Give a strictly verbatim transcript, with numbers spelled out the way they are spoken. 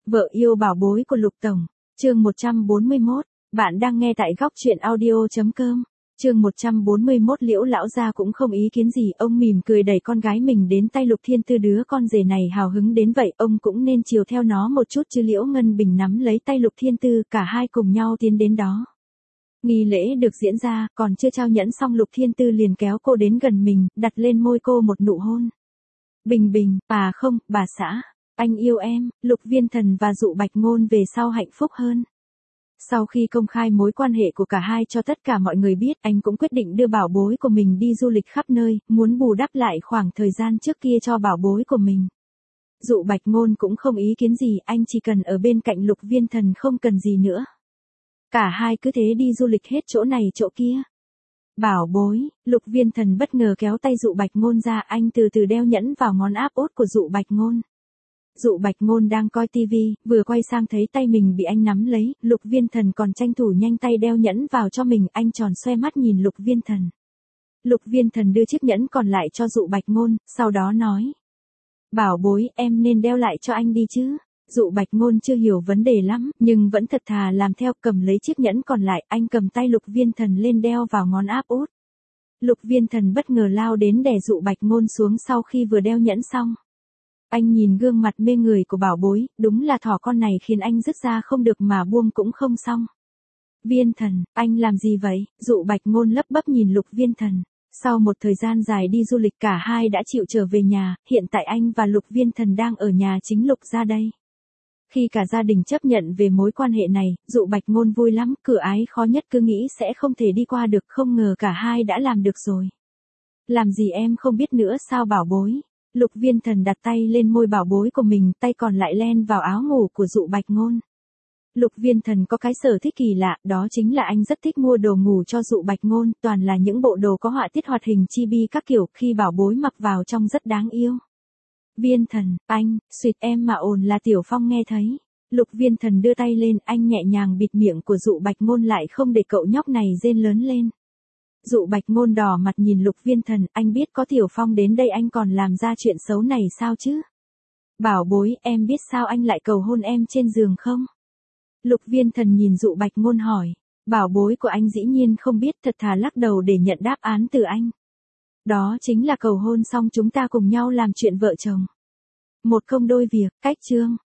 Vợ yêu bảo bối của Lục Tổng, chương một trăm bốn mươi mốt, bạn đang nghe tại góc truyện audio.com, chương một trăm bốn mươi mốt. Liễu lão gia cũng không ý kiến gì, ông mỉm cười đẩy con gái mình đến tay Lục Thiên Tư. Đứa con rể này hào hứng đến vậy, ông cũng nên chiều theo nó một chút chứ. Liễu Ngân Bình nắm lấy tay Lục Thiên Tư, cả hai cùng nhau tiến đến đó. Nghi lễ được diễn ra, còn chưa trao nhẫn xong Lục Thiên Tư liền kéo cô đến gần mình, đặt lên môi cô một nụ hôn. Bình Bình, bà không, bà xã. Anh yêu em. Lục Viên Thần và Dụ Bạch Ngôn về sau hạnh phúc hơn. Sau khi công khai mối quan hệ của cả hai cho tất cả mọi người biết, anh cũng quyết định đưa bảo bối của mình đi du lịch khắp nơi, muốn bù đắp lại khoảng thời gian trước kia cho bảo bối của mình. Dụ Bạch Ngôn cũng không ý kiến gì, anh chỉ cần ở bên cạnh Lục Viên Thần, không cần gì nữa. Cả hai cứ thế đi du lịch hết chỗ này chỗ kia. Bảo bối, Lục Viên Thần bất ngờ kéo tay Dụ Bạch Ngôn ra, anh từ từ đeo nhẫn vào ngón áp út của Dụ Bạch Ngôn. Dụ Bạch Ngôn đang coi tivi, vừa quay sang thấy tay mình bị anh nắm lấy, Lục Viên Thần còn tranh thủ nhanh tay đeo nhẫn vào cho mình, anh tròn xoe mắt nhìn Lục Viên Thần. Lục Viên Thần đưa chiếc nhẫn còn lại cho Dụ Bạch Ngôn, sau đó nói. Bảo bối, em nên đeo lại cho anh đi chứ. Dụ Bạch Ngôn chưa hiểu vấn đề lắm, nhưng vẫn thật thà làm theo, cầm lấy chiếc nhẫn còn lại, anh cầm tay Lục Viên Thần lên đeo vào ngón áp út. Lục Viên Thần bất ngờ lao đến đè Dụ Bạch Ngôn xuống sau khi vừa đeo nhẫn xong. Anh nhìn gương mặt mê người của bảo bối, đúng là thỏ con này khiến anh dứt ra không được mà buông cũng không xong. Viên Thần, anh làm gì vậy? Dụ Bạch Ngôn lấp bấp nhìn Lục Viên Thần. Sau một thời gian dài đi du lịch, cả hai đã chịu trở về nhà, hiện tại anh và Lục Viên Thần đang ở nhà chính Lục gia đây. Khi cả gia đình chấp nhận về mối quan hệ này, Dụ Bạch Ngôn vui lắm, cửa ái khó nhất cứ nghĩ sẽ không thể đi qua được, không ngờ cả hai đã làm được rồi. Làm gì em không biết nữa sao bảo bối? Lục Viên Thần đặt tay lên môi bảo bối của mình, tay còn lại len vào áo ngủ của Dụ Bạch Ngôn. Lục Viên Thần có cái sở thích kỳ lạ, đó chính là anh rất thích mua đồ ngủ cho Dụ Bạch Ngôn, toàn là những bộ đồ có họa tiết hoạt hình chibi các kiểu, khi bảo bối mặc vào trông rất đáng yêu. Viên Thần, anh, xuyệt em mà ồn là Tiểu Phong nghe thấy. Lục Viên Thần đưa tay lên, anh nhẹ nhàng bịt miệng của Dụ Bạch Ngôn lại, không để cậu nhóc này rên lớn lên. Dụ Bạch Ngôn đỏ mặt nhìn Lục Viên Thần, anh biết có Tiểu Phong đến đây anh còn làm ra chuyện xấu này sao chứ? Bảo bối, em biết sao anh lại cầu hôn em trên giường không? Lục Viên Thần nhìn Dụ Bạch Ngôn hỏi. Bảo bối của anh dĩ nhiên không biết, thật thà lắc đầu để nhận đáp án từ anh. Đó chính là cầu hôn xong chúng ta cùng nhau làm chuyện vợ chồng. Một công đôi việc, cách chương.